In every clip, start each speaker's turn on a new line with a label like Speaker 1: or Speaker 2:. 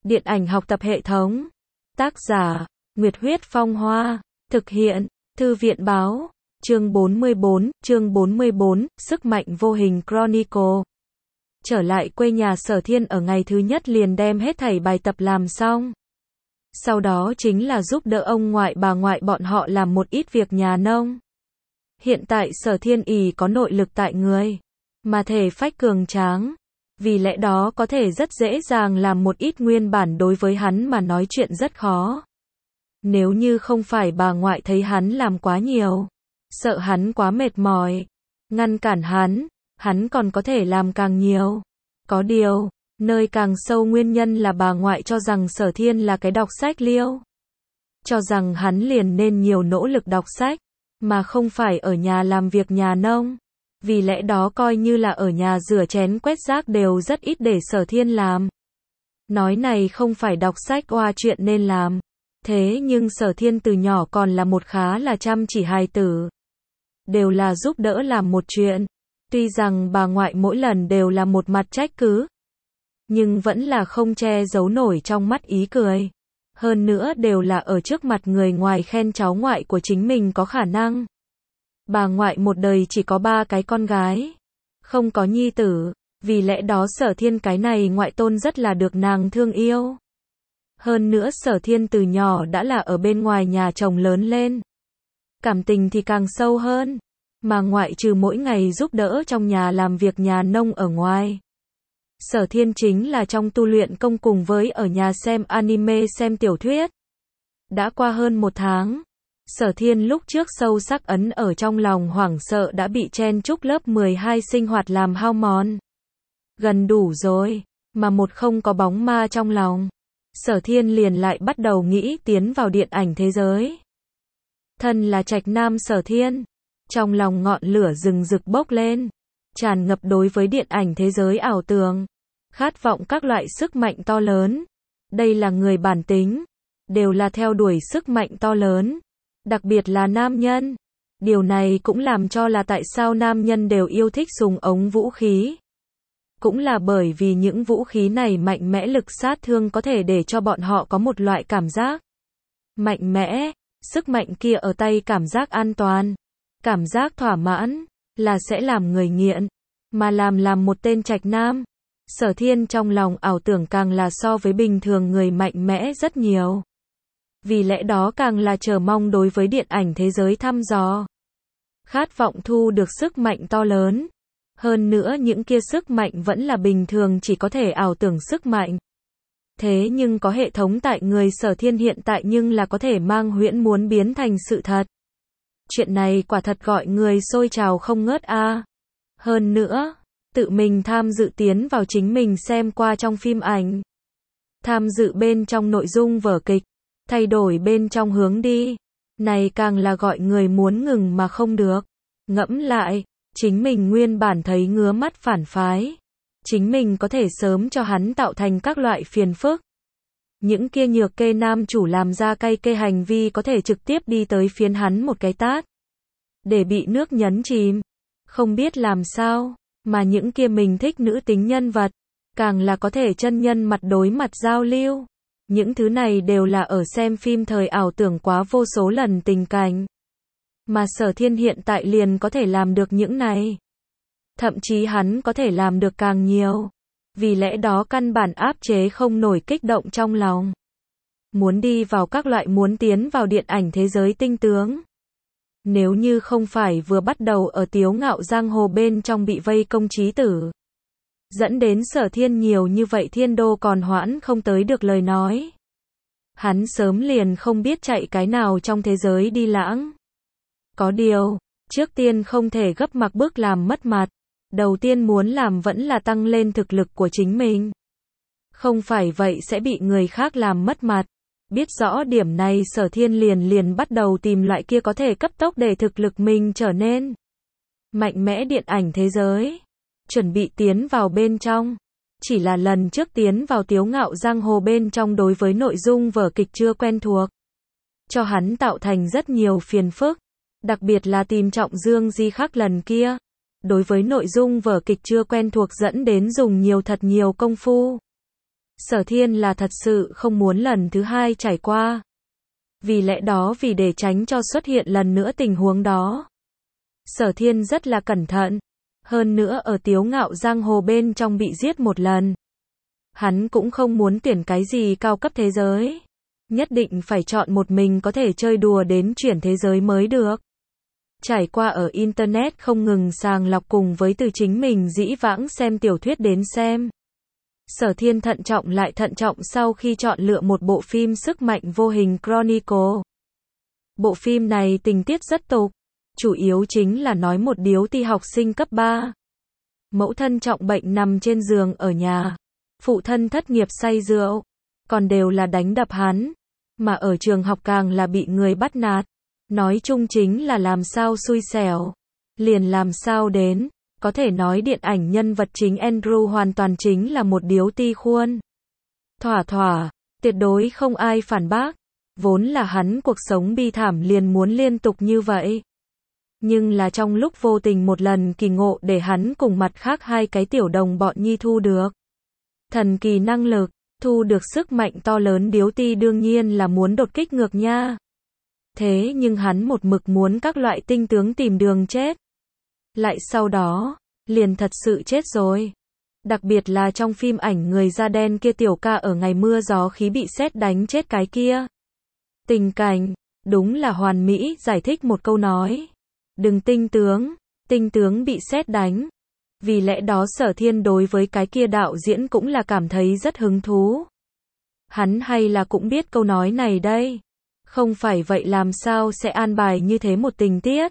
Speaker 1: Điện ảnh học tập hệ thống. Tác giả, Nguyệt Huyết Phong Hoa. Thực hiện, Thư viện Báo. Chương 44, Sức mạnh vô hình Chronicle. Trở lại quê nhà Sở Thiên ở ngày thứ nhất liền đem hết thảy bài tập làm xong. Sau đó chính là giúp đỡ ông ngoại bà ngoại bọn họ làm một ít việc nhà nông. Hiện tại Sở Thiên ỷ có nội lực tại người, mà thể phách cường tráng. Vì lẽ đó có thể rất dễ dàng làm một ít nguyên bản đối với hắn mà nói chuyện rất khó. Nếu như không phải bà ngoại thấy hắn làm quá nhiều, sợ hắn quá mệt mỏi, ngăn cản hắn còn có thể làm càng nhiều. Có điều, nơi càng sâu nguyên nhân là bà ngoại cho rằng Sở Thiên là cái đọc sách liêu. Cho rằng hắn liền nên nhiều nỗ lực đọc sách, mà không phải ở nhà làm việc nhà nông. Vì lẽ đó coi như là ở nhà rửa chén quét rác đều rất ít để Sở Thiên làm. Nói này không phải đọc sách oa chuyện nên làm. Thế nhưng Sở Thiên từ nhỏ còn là một khá là chăm chỉ hài tử. Đều là giúp đỡ làm một chuyện. Tuy rằng bà ngoại mỗi lần đều là một mặt trách cứ, nhưng vẫn là không che giấu nổi trong mắt ý cười. Hơn nữa đều là ở trước mặt người ngoài khen cháu ngoại của chính mình có khả năng. Bà ngoại một đời chỉ có 3 cái con gái, không có nhi tử, vì lẽ đó Sở Thiên cái này ngoại tôn rất là được nàng thương yêu. Hơn nữa Sở Thiên từ nhỏ đã là ở bên ngoài nhà chồng lớn lên. Cảm tình thì càng sâu hơn, mà ngoại trừ mỗi ngày giúp đỡ trong nhà làm việc nhà nông ở ngoài. Sở Thiên chính là trong tu luyện công cùng với ở nhà xem anime xem tiểu thuyết. Đã qua hơn 1 tháng. Sở Thiên lúc trước sâu sắc ấn ở trong lòng hoảng sợ đã bị chen chúc lớp 12 sinh hoạt làm hao mòn. Gần đủ rồi, mà một không có bóng ma trong lòng. Sở Thiên liền lại bắt đầu nghĩ tiến vào điện ảnh thế giới. Thân là trạch nam Sở Thiên, trong lòng ngọn lửa rừng rực bốc lên, tràn ngập đối với điện ảnh thế giới ảo tưởng, khát vọng các loại sức mạnh to lớn. Đây là người bản tính, đều là theo đuổi sức mạnh to lớn. Đặc biệt là nam nhân. Điều này cũng làm cho là tại sao nam nhân đều yêu thích dùng ống vũ khí. Cũng là bởi vì những vũ khí này mạnh mẽ lực sát thương có thể để cho bọn họ có một loại cảm giác mạnh mẽ, sức mạnh kia ở tay cảm giác an toàn, cảm giác thỏa mãn, là sẽ làm người nghiện, mà làm một tên trạch nam. Sở Thiên trong lòng ảo tưởng càng là so với bình thường người mạnh mẽ rất nhiều. Vì lẽ đó càng là chờ mong đối với điện ảnh thế giới thăm dò. Khát vọng thu được sức mạnh to lớn. Hơn nữa những kia sức mạnh vẫn là bình thường chỉ có thể ảo tưởng sức mạnh. Thế nhưng có hệ thống tại người Sở Thiên hiện tại nhưng là có thể mang huyễn muốn biến thành sự thật. Chuyện này quả thật gọi người sôi trào không ngớt a. Hơn nữa, tự mình tham dự tiến vào chính mình xem qua trong phim ảnh. Tham dự bên trong nội dung vở kịch. Thay đổi bên trong hướng đi. Này càng là gọi người muốn ngừng mà không được. Ngẫm lại, chính mình nguyên bản thấy ngứa mắt phản phái. Chính mình có thể sớm cho hắn tạo thành các loại phiền phức. Những kia nhược kê nam chủ làm ra cay kê hành vi có thể trực tiếp đi tới phiến hắn một cái tát. Để bị nước nhấn chìm. Không biết làm sao, mà những kia mình thích nữ tính nhân vật. Càng là có thể chân nhân mặt đối mặt giao lưu. Những thứ này đều là ở xem phim thời ảo tưởng quá vô số lần tình cảnh. Mà Sở Thiên hiện tại liền có thể làm được những này. Thậm chí hắn có thể làm được càng nhiều. Vì lẽ đó căn bản áp chế không nổi kích động trong lòng. Muốn đi vào các loại muốn tiến vào điện ảnh thế giới tinh tướng. Nếu như không phải vừa bắt đầu ở Tiếu Ngạo Giang Hồ bên trong bị vây công chí tử. Dẫn đến Sở Thiên nhiều như vậy thiên đô còn hoãn không tới được lời nói. Hắn sớm liền không biết chạy cái nào trong thế giới đi lãng. Có điều, trước tiên không thể gấp mặc bước làm mất mặt. Đầu tiên muốn làm vẫn là tăng lên thực lực của chính mình. Không phải vậy sẽ bị người khác làm mất mặt. Biết rõ điểm này Sở Thiên liền bắt đầu tìm loại kia có thể cấp tốc để thực lực mình trở nên mạnh mẽ điện ảnh thế giới. Chuẩn bị tiến vào bên trong. Chỉ là lần trước tiến vào Tiếu Ngạo Giang Hồ bên trong đối với nội dung vở kịch chưa quen thuộc. Cho hắn tạo thành rất nhiều phiền phức. Đặc biệt là tìm Trọng Dương Di Khắc lần kia. Đối với nội dung vở kịch chưa quen thuộc dẫn đến dùng thật nhiều công phu. Sở Thiên là thật sự không muốn lần thứ hai trải qua. Vì lẽ đó vì để tránh cho xuất hiện lần nữa tình huống đó, Sở Thiên rất là cẩn thận. Hơn nữa ở Tiếu Ngạo Giang Hồ bên trong bị giết một lần. Hắn cũng không muốn tuyển cái gì cao cấp thế giới. Nhất định phải chọn một mình có thể chơi đùa đến chuyển thế giới mới được. Trải qua ở Internet không ngừng sàng lọc cùng với từ chính mình dĩ vãng xem tiểu thuyết đến xem. Sở Thiên thận trọng lại thận trọng sau khi chọn lựa một bộ phim Sức mạnh vô hình Chronicle. Bộ phim này tình tiết rất tục. Chủ yếu chính là nói một điếu ti học sinh cấp 3. Mẫu thân trọng bệnh nằm trên giường ở nhà. Phụ thân thất nghiệp say rượu. Còn đều là đánh đập hắn. Mà ở trường học càng là bị người bắt nạt. Nói chung chính là làm sao xui xẻo. Liền làm sao đến. Có thể nói điện ảnh nhân vật chính Andrew hoàn toàn chính là một điếu ti khuôn. Thỏa thỏa. Tuyệt đối không ai phản bác. Vốn là hắn cuộc sống bi thảm liền muốn liên tục như vậy. Nhưng là trong lúc vô tình một lần kỳ ngộ để hắn cùng mặt khác hai cái tiểu đồng bọn nhi thu được thần kỳ năng lực, thu được sức mạnh to lớn điếu ti đương nhiên là muốn đột kích ngược nha. Thế nhưng hắn một mực muốn các loại tinh tướng tìm đường chết. Lại sau đó, liền thật sự chết rồi. Đặc biệt là trong phim ảnh người da đen kia tiểu ca ở ngày mưa gió khí bị sét đánh chết cái kia. Tình cảnh, đúng là hoàn mỹ giải thích một câu nói. Đừng tinh tướng bị sét đánh. Vì lẽ đó Sở Thiên đối với cái kia đạo diễn cũng là cảm thấy rất hứng thú. Hắn hay là cũng biết câu nói này đây. Không phải vậy làm sao sẽ an bài như thế một tình tiết.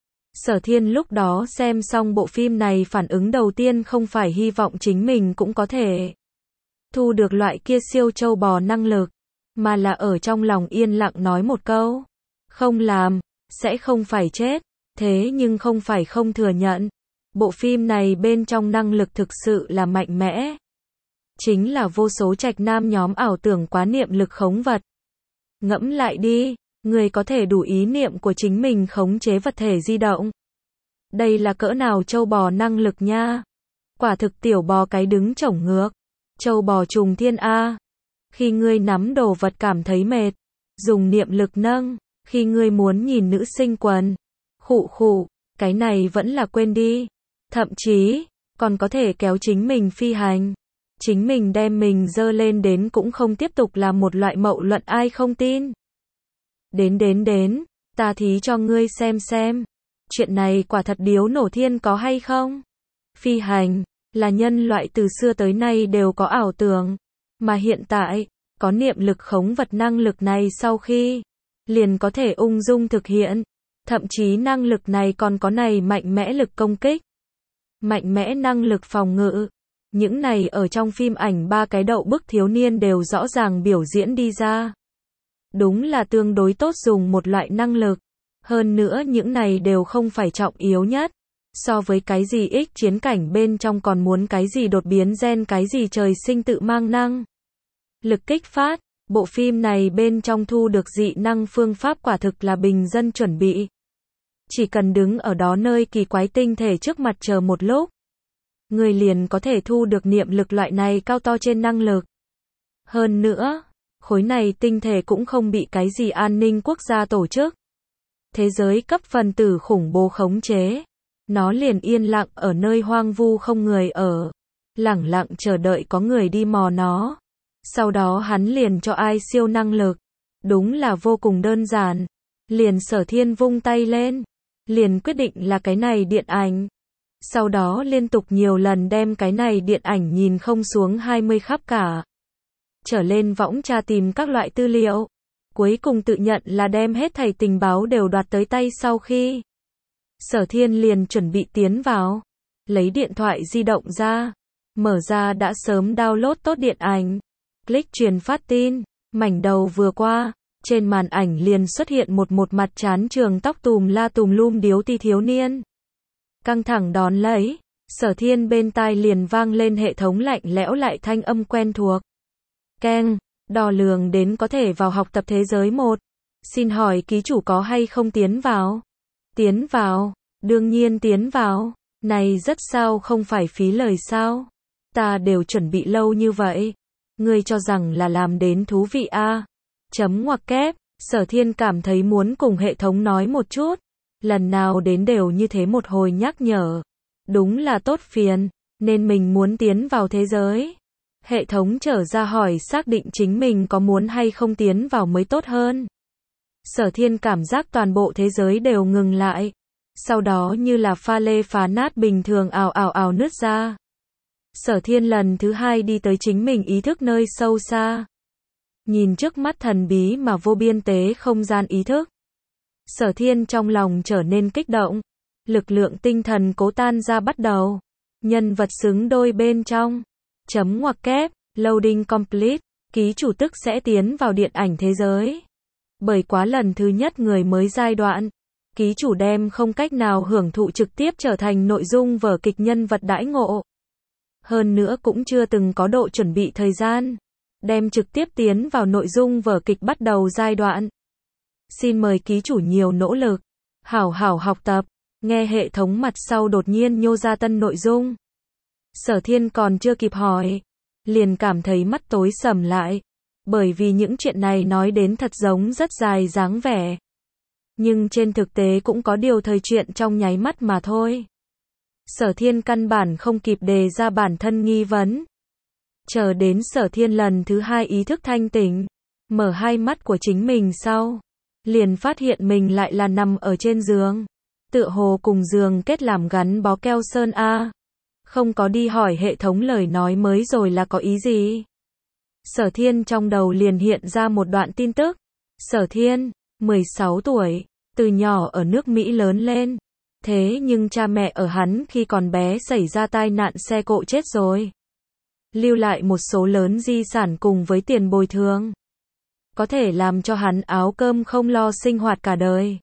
Speaker 1: Sở Thiên lúc đó xem xong bộ phim này phản ứng đầu tiên không phải hy vọng chính mình cũng có thể thu được loại kia siêu châu bò năng lực, mà là ở trong lòng yên lặng nói một câu. Không làm, sẽ không phải chết. Thế nhưng không phải không thừa nhận. Bộ phim này bên trong năng lực thực sự là mạnh mẽ. Chính là vô số trạch nam nhóm ảo tưởng quá niệm lực khống vật. Ngẫm lại đi, người có thể đủ ý niệm của chính mình khống chế vật thể di động. Đây là cỡ nào châu bò năng lực nha. Quả thực tiểu bò cái đứng chổng ngược. Châu bò trùng thiên A. Khi ngươi nắm đồ vật cảm thấy mệt, dùng niệm lực nâng. Khi ngươi muốn nhìn nữ sinh quần, khụ, cái này vẫn là quên đi. Thậm chí, còn có thể kéo chính mình phi hành. Chính mình đem mình dơ lên đến cũng không tiếp tục là một loại mậu luận ai không tin. Đến, ta thí cho ngươi xem. Chuyện này quả thật điếu nổ thiên có hay không? Phi hành, là nhân loại từ xưa tới nay đều có ảo tưởng. Mà hiện tại, có niệm lực khống vật năng lực này sau khi, liền có thể ung dung thực hiện. Thậm chí năng lực này còn có này mạnh mẽ lực công kích. Mạnh mẽ năng lực phòng ngự. Những này ở trong phim ảnh ba cái đậu bức thiếu niên đều rõ ràng biểu diễn đi ra. Đúng là tương đối tốt dùng một loại năng lực. Hơn nữa những này đều không phải trọng yếu nhất. So với cái gì ích chiến cảnh bên trong còn muốn cái gì đột biến gen cái gì trời sinh tự mang năng lực kích phát. Bộ phim này bên trong thu được dị năng phương pháp quả thực là bình dân chuẩn bị. Chỉ cần đứng ở đó nơi kỳ quái tinh thể trước mặt chờ một lúc, người liền có thể thu được niệm lực loại này cao to trên năng lực. Hơn nữa, khối này tinh thể cũng không bị cái gì an ninh quốc gia tổ chức. Thế giới cấp phần tử khủng bố khống chế. Nó liền yên lặng ở nơi hoang vu không người ở. Lẳng lặng chờ đợi có người đi mò nó. Sau đó hắn liền cho ai siêu năng lực. Đúng là vô cùng đơn giản. Liền Sở Thiên vung tay lên. Liền quyết định là cái này điện ảnh. Sau đó liên tục nhiều lần đem cái này điện ảnh nhìn không xuống 20 khắp cả. Trở lên võng tra tìm các loại tư liệu. Cuối cùng tự nhận là đem hết thảy tình báo đều đoạt tới tay sau khi. Sở Thiên liền chuẩn bị tiến vào. Lấy điện thoại di động ra. Mở ra đã sớm download tốt điện ảnh. Click truyền phát tin. Mảnh đầu vừa qua. Trên màn ảnh liền xuất hiện một mặt trán trường tóc tùm la tùm lum điếu ti thiếu niên. Căng thẳng đón lấy. Sở Thiên bên tai liền vang lên hệ thống lạnh lẽo lại thanh âm quen thuộc. Keng, đo lường đến có thể vào học tập thế giới 1. Xin hỏi ký chủ có hay không tiến vào? Tiến vào, đương nhiên tiến vào. Này rất sao không phải phí lời sao? Ta đều chuẩn bị lâu như vậy. Ngươi cho rằng là làm đến thú vị a? Chấm ngoặc kép, Sở Thiên cảm thấy muốn cùng hệ thống nói một chút. Lần nào đến đều như thế một hồi nhắc nhở. Đúng là tốt phiền, nên mình muốn tiến vào thế giới. Hệ thống trở ra hỏi xác định chính mình có muốn hay không tiến vào mới tốt hơn. Sở Thiên cảm giác toàn bộ thế giới đều ngừng lại. Sau đó như là pha lê phá nát bình thường ào ào ào nứt ra. Sở Thiên lần thứ hai đi tới chính mình ý thức nơi sâu xa. Nhìn trước mắt thần bí mà vô biên tế không gian ý thức. Sở Thiên trong lòng trở nên kích động. Lực lượng tinh thần cố tan ra bắt đầu. Nhân vật xứng đôi bên trong. Chấm ngoặc kép, loading complete. Ký chủ tức sẽ tiến vào điện ảnh thế giới. Bởi quá lần thứ nhất người mới giai đoạn. Ký chủ đem không cách nào hưởng thụ trực tiếp trở thành nội dung vở kịch nhân vật đãi ngộ. Hơn nữa cũng chưa từng có độ chuẩn bị thời gian. Đem trực tiếp tiến vào nội dung vở kịch bắt đầu giai đoạn. Xin mời ký chủ nhiều nỗ lực. Hảo hảo học tập. Nghe hệ thống mặt sau đột nhiên nhô ra tân nội dung. Sở Thiên còn chưa kịp hỏi. Liền cảm thấy mắt tối sầm lại. Bởi vì những chuyện này nói đến thật giống rất dài dáng vẻ. Nhưng trên thực tế cũng có điều thời chuyện trong nháy mắt mà thôi. Sở Thiên căn bản không kịp đề ra bản thân nghi vấn. Chờ đến Sở Thiên lần thứ hai ý thức thanh tỉnh. Mở hai mắt của chính mình sau. Liền phát hiện mình lại là nằm ở trên giường. Tựa hồ cùng giường kết làm gắn bó keo sơn a. Không có đi hỏi hệ thống lời nói mới rồi là có ý gì. Sở Thiên trong đầu liền hiện ra một đoạn tin tức. Sở Thiên, 16 tuổi, từ nhỏ ở nước Mỹ lớn lên. Thế nhưng cha mẹ ở hắn khi còn bé xảy ra tai nạn xe cộ chết rồi. Lưu lại một số lớn di sản cùng với tiền bồi thường. Có thể làm cho hắn áo cơm không lo sinh hoạt cả đời.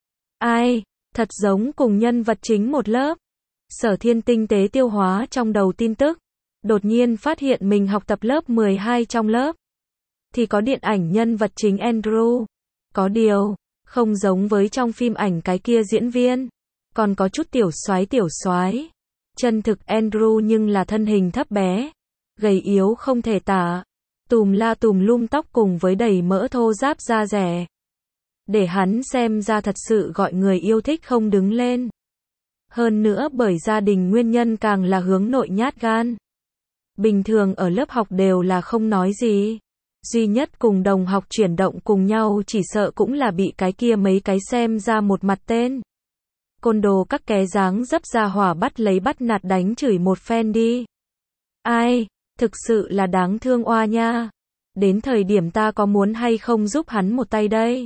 Speaker 1: Ai, thật giống cùng nhân vật chính một lớp. Sở Thiên tinh tế tiêu hóa trong đầu tin tức. Đột nhiên phát hiện mình học tập lớp 12 trong lớp. Thì có điện ảnh nhân vật chính Andrew. Có điều, không giống với trong phim ảnh cái kia diễn viên. Còn có chút tiểu soái. Chân thực Andrew nhưng là thân hình thấp bé. Gầy yếu không thể tả. Tùm la tùm lum tóc cùng với đầy mỡ thô ráp da rẻ. Để hắn xem ra thật sự gọi người yêu thích không đứng lên. Hơn nữa bởi gia đình nguyên nhân càng là hướng nội nhát gan. Bình thường ở lớp học đều là không nói gì. Duy nhất cùng đồng học chuyển động cùng nhau chỉ sợ cũng là bị cái kia mấy cái xem ra một mặt tên. Côn đồ các ké dáng dấp ra hỏa bắt lấy bắt nạt đánh chửi một phen đi. Ai, thực sự là đáng thương oa nha. Đến thời điểm ta có muốn hay không giúp hắn một tay đây?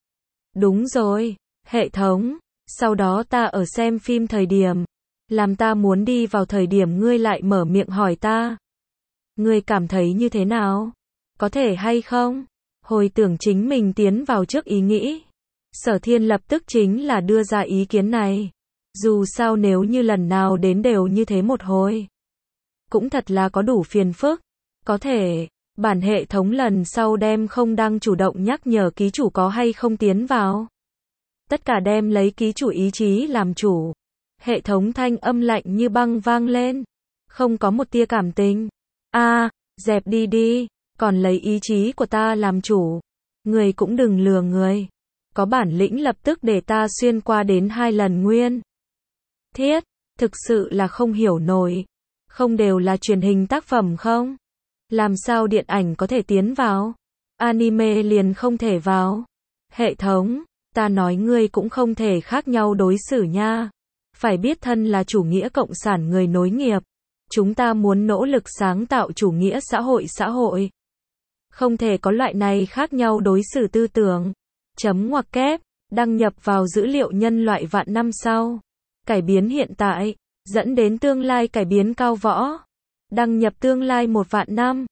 Speaker 1: Đúng rồi, hệ thống. Sau đó ta ở xem phim thời điểm. Làm ta muốn đi vào thời điểm ngươi lại mở miệng hỏi ta. Ngươi cảm thấy như thế nào? Có thể hay không? Hồi tưởng chính mình tiến vào trước ý nghĩ. Sở Thiên lập tức chính là đưa ra ý kiến này. Dù sao nếu như lần nào đến đều như thế một hồi. Cũng thật là có đủ phiền phức. Có thể, bản hệ thống lần sau đem không đăng chủ động nhắc nhở ký chủ có hay không tiến vào. Tất cả đem lấy ký chủ ý chí làm chủ. Hệ thống thanh âm lạnh như băng vang lên. Không có một tia cảm tình. Dẹp đi đi. Còn lấy ý chí của ta làm chủ. Người cũng đừng lừa người. Có bản lĩnh lập tức để ta xuyên qua đến 2 lần nguyên. Thiết, thực sự là không hiểu nổi. Không đều là truyền hình tác phẩm không? Làm sao điện ảnh có thể tiến vào? Anime liền không thể vào. Hệ thống, ta nói ngươi cũng không thể khác nhau đối xử nha. Phải biết thân là chủ nghĩa cộng sản người nối nghiệp. Chúng ta muốn nỗ lực sáng tạo chủ nghĩa xã hội. Không thể có loại này khác nhau đối xử tư tưởng. Chấm ngoặc kép, đăng nhập vào dữ liệu nhân loại vạn năm sau. Cải biến hiện tại, dẫn đến tương lai cải biến cao võ. Đăng nhập tương lai 1 vạn năm.